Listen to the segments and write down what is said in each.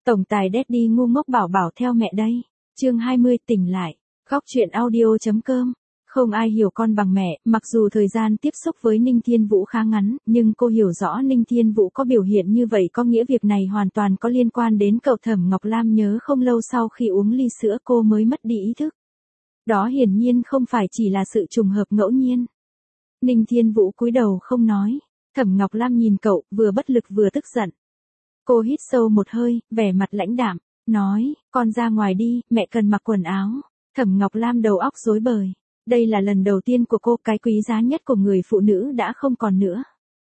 Tổng tài Daddy ngu ngốc bảo bảo theo mẹ đây. Chương 20 tỉnh lại. Góc truyện audio.com. Không ai hiểu con bằng mẹ, mặc dù thời gian tiếp xúc với Ninh Thiên Vũ khá ngắn, nhưng cô hiểu rõ Ninh Thiên Vũ có biểu hiện như vậy có nghĩa việc này hoàn toàn có liên quan đến cậu. Thẩm Ngọc Lam nhớ không lâu sau khi uống ly sữa cô mới mất đi ý thức. Đó hiển nhiên không phải chỉ là sự trùng hợp ngẫu nhiên. Ninh Thiên Vũ cúi đầu không nói. Thẩm Ngọc Lam nhìn cậu, vừa bất lực vừa tức giận. Cô hít sâu một hơi, vẻ mặt lãnh đạm, nói, con ra ngoài đi, mẹ cần mặc quần áo. Thẩm Ngọc Lam đầu óc rối bời. Đây là lần đầu tiên của cô, cái quý giá nhất của người phụ nữ đã không còn nữa.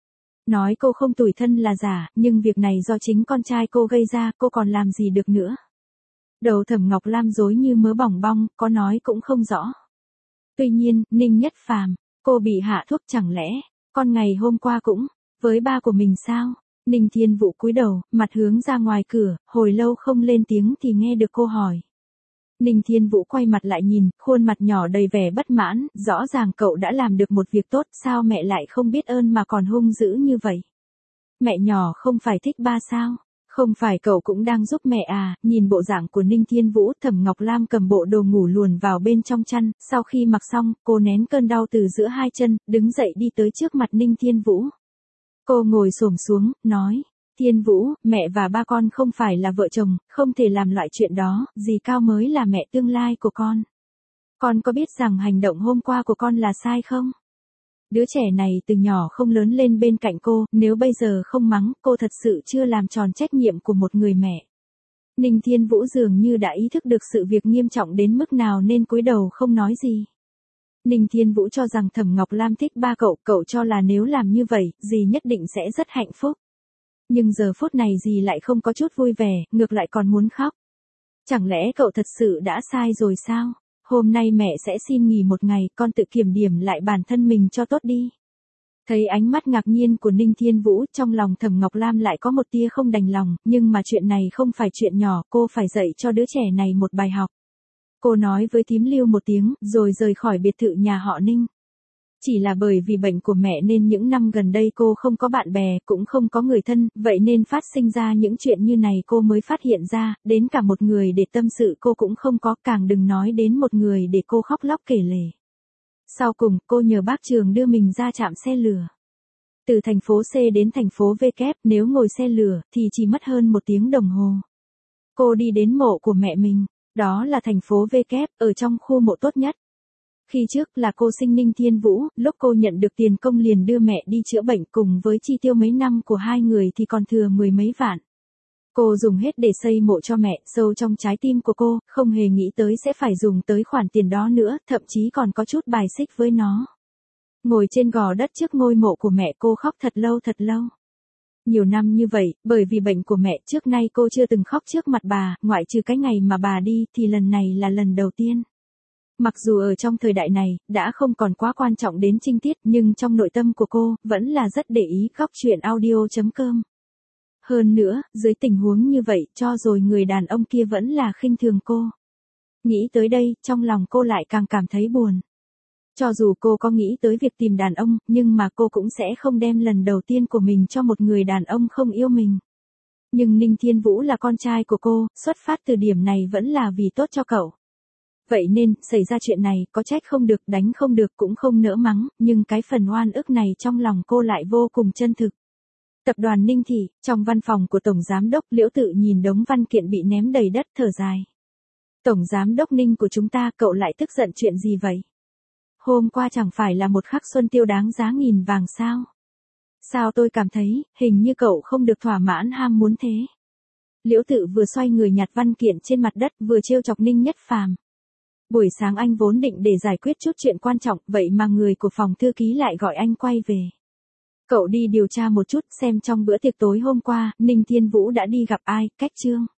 Nói cô không tủi thân là giả, nhưng việc này do chính con trai cô gây ra, cô còn làm gì được nữa. Đầu Thẩm Ngọc Lam rối như mớ bỏng bong, có nói cũng không rõ. Tuy nhiên, Ninh Nhất Phàm, cô bị hạ thuốc chẳng lẽ, con ngày hôm qua cũng, với ba của mình sao? Ninh Thiên Vũ cúi đầu, mặt hướng ra ngoài cửa, hồi lâu không lên tiếng thì nghe được cô hỏi. Ninh Thiên Vũ quay mặt lại nhìn, khuôn mặt nhỏ đầy vẻ bất mãn, rõ ràng cậu đã làm được một việc tốt, sao mẹ lại không biết ơn mà còn hung dữ như vậy? Mẹ nhỏ không phải thích ba sao? Không phải cậu cũng đang giúp mẹ à? Nhìn bộ dạng của Ninh Thiên Vũ, Thẩm Ngọc Lam cầm bộ đồ ngủ luồn vào bên trong chăn, sau khi mặc xong, cô nén cơn đau từ giữa hai chân, đứng dậy đi tới trước mặt Ninh Thiên Vũ. Cô ngồi xổm xuống, nói, Thiên Vũ, mẹ và ba con không phải là vợ chồng, không thể làm loại chuyện đó, dì Cao mới là mẹ tương lai của con. Con có biết rằng hành động hôm qua của con là sai không? Đứa trẻ này từ nhỏ không lớn lên bên cạnh cô, nếu bây giờ không mắng, cô thật sự chưa làm tròn trách nhiệm của một người mẹ. Ninh Thiên Vũ dường như đã ý thức được sự việc nghiêm trọng đến mức nào nên cúi đầu không nói gì. Ninh Thiên Vũ cho rằng Thẩm Ngọc Lam thích ba cậu cho là nếu làm như vậy, dì nhất định sẽ rất hạnh phúc. Nhưng giờ phút này dì lại không có chút vui vẻ, ngược lại còn muốn khóc. Chẳng lẽ cậu thật sự đã sai rồi sao? Hôm nay mẹ sẽ xin nghỉ một ngày, con tự kiểm điểm lại bản thân mình cho tốt đi. Thấy ánh mắt ngạc nhiên của Ninh Thiên Vũ, trong lòng Thẩm Ngọc Lam lại có một tia không đành lòng, nhưng mà chuyện này không phải chuyện nhỏ, cô phải dạy cho đứa trẻ này một bài học. Cô nói với thím Lưu một tiếng, rồi rời khỏi biệt thự nhà họ Ninh. Chỉ là bởi vì bệnh của mẹ nên những năm gần đây cô không có bạn bè, cũng không có người thân, vậy nên phát sinh ra những chuyện như này cô mới phát hiện ra, đến cả một người để tâm sự cô cũng không có, càng đừng nói đến một người để cô khóc lóc kể lể. Sau cùng, cô nhờ bác Trường đưa mình ra trạm xe lửa. Từ thành phố C đến thành phố V kép, nếu ngồi xe lửa, thì chỉ mất hơn 1 tiếng đồng hồ. Cô đi đến mộ của mẹ mình, đó là thành phố V kép, ở trong khu mộ tốt nhất. Khi trước là cô sinh Ninh Thiên Vũ, lúc cô nhận được tiền công liền đưa mẹ đi chữa bệnh, cùng với chi tiêu mấy năm của hai người thì còn thừa 10 mấy vạn. Cô dùng hết để xây mộ cho mẹ, sâu trong trái tim của cô, không hề nghĩ tới sẽ phải dùng tới khoản tiền đó nữa, thậm chí còn có chút bài xích với nó. Ngồi trên gò đất trước ngôi mộ của mẹ cô khóc thật lâu thật lâu. Nhiều năm như vậy, bởi vì bệnh của mẹ trước nay cô chưa từng khóc trước mặt bà, ngoại trừ cái ngày mà bà đi thì lần này là lần đầu tiên. Mặc dù ở trong thời đại này, đã không còn quá quan trọng đến trinh tiết, nhưng trong nội tâm của cô, vẫn là rất để ý. Góc truyện audio.com. Hơn nữa, dưới tình huống như vậy, cho rồi người đàn ông kia vẫn là khinh thường cô. Nghĩ tới đây, trong lòng cô lại càng cảm thấy buồn. Cho dù cô có nghĩ tới việc tìm đàn ông, nhưng mà cô cũng sẽ không đem lần đầu tiên của mình cho một người đàn ông không yêu mình. Nhưng Ninh Thiên Vũ là con trai của cô, xuất phát từ điểm này vẫn là vì tốt cho cậu. Vậy nên, xảy ra chuyện này, có trách không được, đánh không được, cũng không nỡ mắng, nhưng cái phần oan ức này trong lòng cô lại vô cùng chân thực. Tập đoàn Ninh Thị, trong văn phòng của Tổng Giám đốc, Liễu Tự nhìn đống văn kiện bị ném đầy đất thở dài. Tổng Giám đốc Ninh của chúng ta, cậu lại tức giận chuyện gì vậy? Hôm qua chẳng phải là một khắc xuân tiêu đáng giá nghìn vàng sao? Sao tôi cảm thấy, hình như cậu không được thỏa mãn ham muốn thế? Liễu Tự vừa xoay người nhặt văn kiện trên mặt đất, vừa trêu chọc Ninh Nhất Phàm. Buổi sáng anh vốn định để giải quyết chút chuyện quan trọng, vậy mà người của phòng thư ký lại gọi anh quay về. Cậu đi điều tra một chút xem trong bữa tiệc tối hôm qua, Ninh Thiên Vũ đã đi gặp ai, cách Trương.